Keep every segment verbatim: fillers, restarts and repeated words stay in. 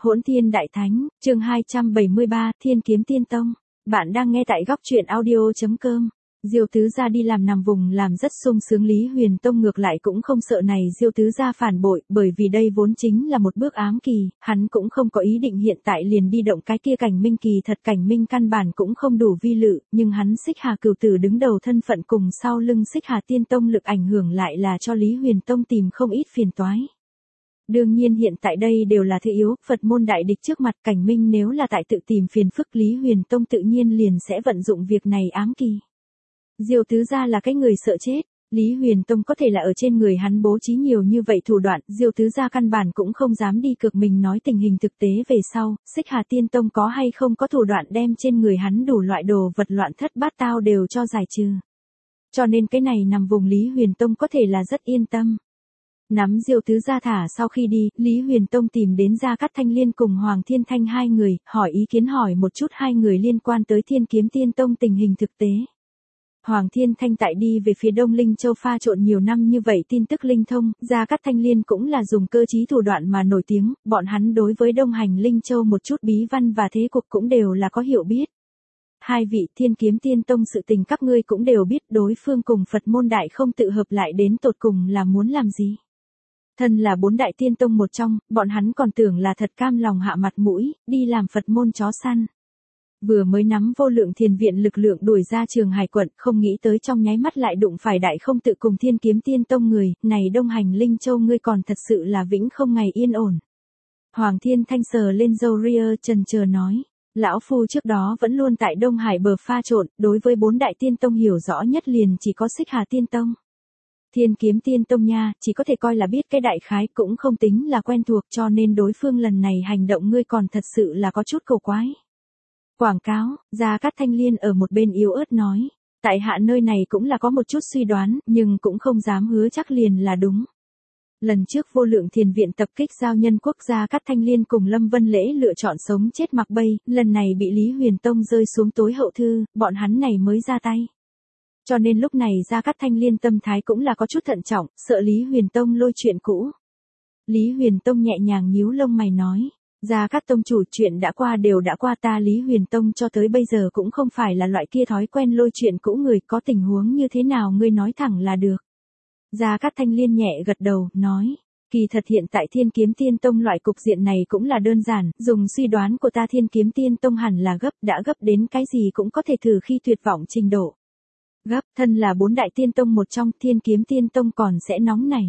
Hỗn Thiên Đại Thánh, chương hai trăm bảy mươi ba, Thiên Kiếm Tiên Tông. Bạn đang nghe tại góc truyện audio chấm com. Diêu Tứ Gia đi làm nằm vùng làm rất sung sướng, Lý Huyền Tông ngược lại cũng không sợ này Diêu Tứ Gia phản bội, bởi vì đây vốn chính là một bước ám kỳ, hắn cũng không có ý định hiện tại liền đi động cái kia Cảnh Minh, kỳ thật Cảnh Minh căn bản cũng không đủ vi lự, nhưng hắn Xích Hà Cửu Tử đứng đầu thân phận cùng sau lưng Xích Hà Tiên Tông lực ảnh hưởng lại là cho Lý Huyền Tông tìm không ít phiền toái. Đương nhiên hiện tại đây đều là thứ yếu, Phật môn đại địch trước mặt, Cảnh Minh nếu là tại tự tìm phiền phức, Lý Huyền Tông tự nhiên liền sẽ vận dụng việc này ám kỳ. Diêu Tứ Gia là cái người sợ chết, Lý Huyền Tông có thể là ở trên người hắn bố trí nhiều như vậy thủ đoạn, Diêu Tứ Gia căn bản cũng không dám đi cược mình nói tình hình thực tế về sau, Xích Hà Tiên Tông có hay không có thủ đoạn đem trên người hắn đủ loại đồ vật loạn thất bát tao đều cho giải trừ. Cho nên cái này nằm vùng Lý Huyền Tông có thể là rất yên tâm. Nắm Diêu Tứ Gia thả sau khi đi, Lý Huyền Tông tìm đến Gia Cát Thanh Liên cùng Hoàng Thiên Thanh hai người, hỏi ý kiến hỏi một chút hai người liên quan tới Thiên Kiếm Tiên Tông tình hình thực tế. Hoàng Thiên Thanh tại đi về phía Đông Linh Châu pha trộn nhiều năm như vậy tin tức linh thông, Gia Cát Thanh Liên cũng là dùng cơ trí thủ đoạn mà nổi tiếng, bọn hắn đối với Đông Hành Linh Châu một chút bí văn và thế cục cũng đều là có hiểu biết. Hai vị Thiên Kiếm Tiên Tông sự tình các ngươi cũng đều biết, đối phương cùng Phật môn đại không tự hợp lại đến tột cùng là muốn làm gì. Thân là bốn đại tiên tông một trong, bọn hắn còn tưởng là thật cam lòng hạ mặt mũi, đi làm Phật môn chó săn. Vừa mới nắm vô lượng thiền viện lực lượng đuổi ra Trường Hải quận, không nghĩ tới trong nháy mắt lại đụng phải đại không tự cùng Thiên Kiếm Tiên Tông người, này Đông Hành Linh Châu ngươi còn thật sự là vĩnh không ngày yên ổn. Hoàng Thiên Thanh sờ lên râu ria trần chờ nói, lão phu trước đó vẫn luôn tại Đông Hải bờ pha trộn, đối với bốn đại tiên tông hiểu rõ nhất liền chỉ có Xích Hà Tiên Tông. Thiên Kiếm Tiên Tông nha, chỉ có thể coi là biết cái đại khái, cũng không tính là quen thuộc, cho nên đối phương lần này hành động ngươi còn thật sự là có chút cầu quái. Quảng cáo, Gia Cát Thanh Liên ở một bên yếu ớt nói, tại hạ nơi này cũng là có một chút suy đoán, nhưng cũng không dám hứa chắc liền là đúng. Lần trước vô lượng thiền viện tập kích giao nhân quốc, Gia Cát Thanh Liên cùng Lâm Vân Lễ lựa chọn sống chết mặc bay, lần này bị Lý Huyền Tông rơi xuống tối hậu thư, bọn hắn này mới ra tay. Cho nên lúc này Gia Cát Thanh Liên tâm thái cũng là có chút thận trọng, sợ Lý Huyền Tông lôi chuyện cũ. Lý Huyền Tông nhẹ nhàng nhíu lông mày nói, Gia Cát Tông chủ, chuyện đã qua đều đã qua, ta Lý Huyền Tông cho tới bây giờ cũng không phải là loại kia thói quen lôi chuyện cũ người, có tình huống như thế nào ngươi nói thẳng là được. Gia Cát Thanh Liên nhẹ gật đầu, nói, kỳ thật hiện tại Thiên Kiếm Tiên Tông loại cục diện này cũng là đơn giản, dùng suy đoán của ta Thiên Kiếm Tiên Tông hẳn là gấp, đã gấp đến cái gì cũng có thể thử khi tuyệt vọng trình độ. Gấp, thân là bốn đại tiên tông một trong, Thiên Kiếm Tiên Tông còn sẽ nóng này.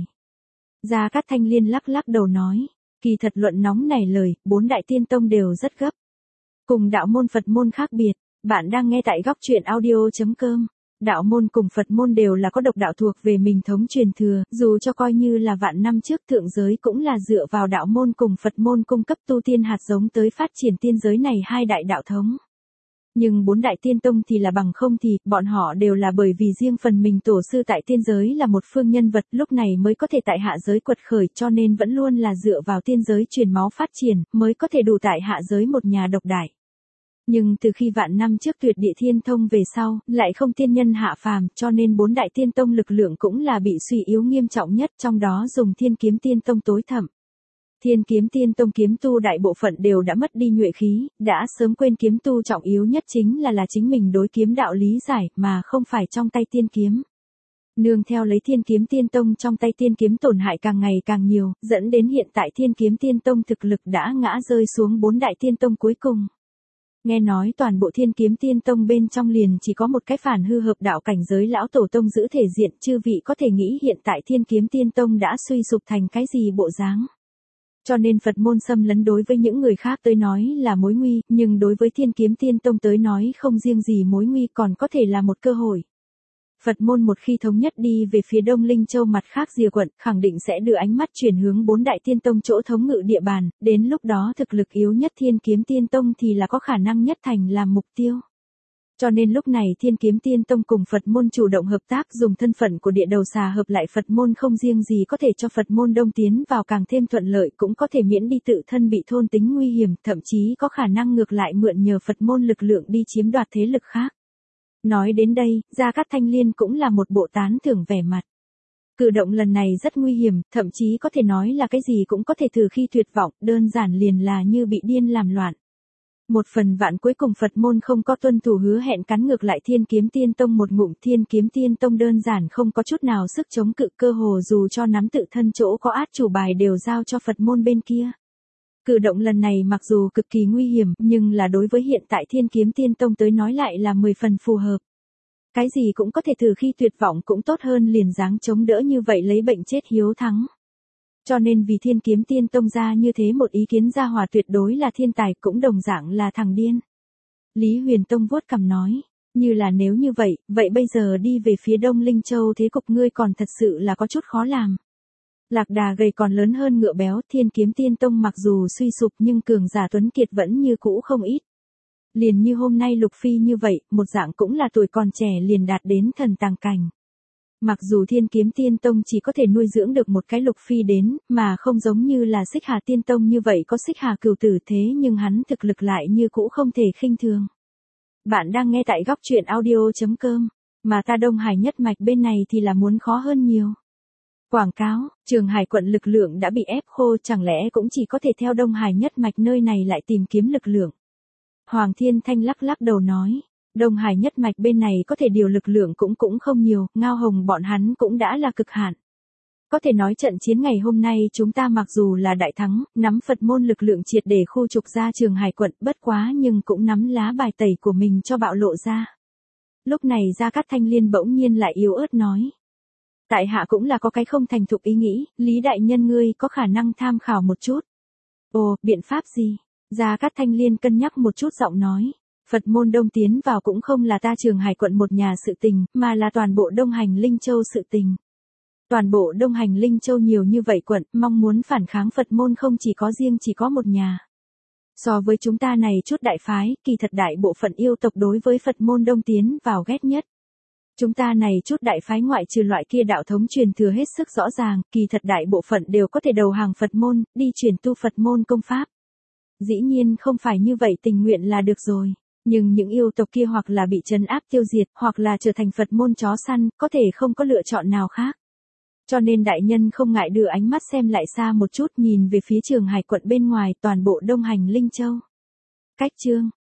Gia Cát Thanh Liên lắc lắc đầu nói, kỳ thật luận nóng này lời, bốn đại tiên tông đều rất gấp. Cùng đạo môn Phật môn khác biệt, bạn đang nghe tại góc truyện audio chấm com. Đạo môn cùng Phật môn đều là có độc đạo thuộc về mình thống truyền thừa, dù cho coi như là vạn năm trước thượng giới cũng là dựa vào đạo môn cùng Phật môn cung cấp tu tiên hạt giống tới phát triển tiên giới này hai đại đạo thống. Nhưng bốn đại tiên tông thì là bằng không thì, bọn họ đều là bởi vì riêng phần mình tổ sư tại tiên giới là một phương nhân vật, lúc này mới có thể tại hạ giới quật khởi, cho nên vẫn luôn là dựa vào tiên giới truyền máu phát triển, mới có thể đủ tại hạ giới một nhà độc đại. Nhưng từ khi vạn năm trước tuyệt địa thiên thông về sau, lại không tiên nhân hạ phàm, cho nên bốn đại tiên tông lực lượng cũng là bị suy yếu nghiêm trọng nhất, trong đó dùng Thiên Kiếm Tiên Tông tối thẩm. Thiên Kiếm Tiên Tông kiếm tu đại bộ phận đều đã mất đi nhuệ khí, đã sớm quên kiếm tu trọng yếu nhất chính là là chính mình đối kiếm đạo lý giải, mà không phải trong tay tiên kiếm. Nương theo lấy Thiên Kiếm Tiên Tông trong tay tiên kiếm tổn hại càng ngày càng nhiều, dẫn đến hiện tại Thiên Kiếm Tiên Tông thực lực đã ngã rơi xuống bốn đại tiên tông cuối cùng. Nghe nói toàn bộ Thiên Kiếm Tiên Tông bên trong liền chỉ có một cái phản hư hợp đạo cảnh giới lão tổ tông giữ thể diện, chư vị có thể nghĩ hiện tại Thiên Kiếm Tiên Tông đã suy sụp thành cái gì bộ dáng. Cho nên Phật môn xâm lấn đối với những người khác tới nói là mối nguy, nhưng đối với Thiên Kiếm Tiên Tông tới nói không riêng gì mối nguy còn có thể là một cơ hội. Phật môn một khi thống nhất đi về phía Đông Linh Châu mặt khác rìa quận, khẳng định sẽ đưa ánh mắt chuyển hướng bốn đại tiên tông chỗ thống ngự địa bàn, đến lúc đó thực lực yếu nhất Thiên Kiếm Tiên Tông thì là có khả năng nhất thành làm mục tiêu. Cho nên lúc này Thiên Kiếm Tiên Tông cùng Phật môn chủ động hợp tác, dùng thân phận của địa đầu xà hợp lại Phật môn, không riêng gì có thể cho Phật môn đông tiến vào càng thêm thuận lợi, cũng có thể miễn đi tự thân bị thôn tính nguy hiểm, thậm chí có khả năng ngược lại mượn nhờ Phật môn lực lượng đi chiếm đoạt thế lực khác. Nói đến đây, Gia Cát Thanh Liên cũng là một bộ tán thưởng vẻ mặt. Cử động lần này rất nguy hiểm, thậm chí có thể nói là cái gì cũng có thể thử khi tuyệt vọng, đơn giản liền là như bị điên làm loạn. Một phần vạn cuối cùng Phật môn không có tuân thủ hứa hẹn, cắn ngược lại Thiên Kiếm Tiên Tông một ngụm. Thiên Kiếm Tiên Tông đơn giản không có chút nào sức chống cự, cơ hồ dù cho nắm tự thân chỗ có át chủ bài đều giao cho Phật môn bên kia. Cử động lần này mặc dù cực kỳ nguy hiểm, nhưng là đối với hiện tại Thiên Kiếm Tiên Tông tới nói lại là mười phần phù hợp. Cái gì cũng có thể thử khi tuyệt vọng cũng tốt hơn liền dáng chống đỡ như vậy lấy bệnh chết hiếu thắng. Cho nên vì Thiên Kiếm Tiên Tông ra như thế một ý kiến gia hòa tuyệt đối là thiên tài, cũng đồng dạng là thằng điên. Lý Huyền Tông vuốt cằm nói, như là nếu như vậy, vậy bây giờ đi về phía Đông Linh Châu thế cục ngươi còn thật sự là có chút khó làm. Lạc đà gầy còn lớn hơn ngựa béo, Thiên Kiếm Tiên Tông mặc dù suy sụp nhưng cường giả tuấn kiệt vẫn như cũ không ít. Liền như hôm nay Lục Phi như vậy, một dạng cũng là tuổi còn trẻ liền đạt đến thần tàng cảnh. Mặc dù Thiên Kiếm Tiên Tông chỉ có thể nuôi dưỡng được một cái Lục Phi đến, mà không giống như là Xích Hà Tiên Tông như vậy có Xích Hà cửu tử, thế nhưng hắn thực lực lại như cũ không thể khinh thường. Bạn đang nghe tại góc truyện audio chấm com, mà ta Đông Hải nhất mạch bên này thì là muốn khó hơn nhiều. Quảng cáo, Trường Hải quận lực lượng đã bị ép khô, chẳng lẽ cũng chỉ có thể theo Đông Hải nhất mạch nơi này lại tìm kiếm lực lượng. Hoàng Thiên Thanh lắc lắc đầu nói, Đông Hải nhất mạch bên này có thể điều lực lượng cũng cũng không nhiều, Ngao Hồng bọn hắn cũng đã là cực hạn. Có thể nói trận chiến ngày hôm nay chúng ta mặc dù là đại thắng, nắm Phật môn lực lượng triệt để khu trục ra Trường Hải quận, bất quá nhưng cũng nắm lá bài tẩy của mình cho bạo lộ ra. Lúc này Gia Cát Thanh Liên bỗng nhiên lại yếu ớt nói, tại hạ cũng là có cái không thành thục ý nghĩ, Lý đại nhân ngươi có khả năng tham khảo một chút. Ồ, biện pháp gì? Gia Cát Thanh Liên cân nhắc một chút giọng nói, Phật môn đông tiến vào cũng không là ta Trường Hải quận một nhà sự tình, mà là toàn bộ Đông Hành Linh Châu sự tình. Toàn bộ Đông Hành Linh Châu nhiều như vậy quận, mong muốn phản kháng Phật môn không chỉ có riêng chỉ có một nhà. So với chúng ta này chút đại phái, kỳ thật đại bộ phận yêu tộc đối với Phật môn đông tiến vào ghét nhất. Chúng ta này chút đại phái ngoại trừ loại kia đạo thống truyền thừa hết sức rõ ràng, kỳ thật đại bộ phận đều có thể đầu hàng Phật môn, đi truyền tu Phật môn công pháp. Dĩ nhiên không phải như vậy tình nguyện là được rồi. Nhưng những yêu tộc kia hoặc là bị trấn áp tiêu diệt, hoặc là trở thành Phật môn chó săn, có thể không có lựa chọn nào khác. Cho nên đại nhân không ngại đưa ánh mắt xem lại xa một chút, nhìn về phía Trường Hải quận bên ngoài toàn bộ Đông Hành Linh Châu. Cách chương,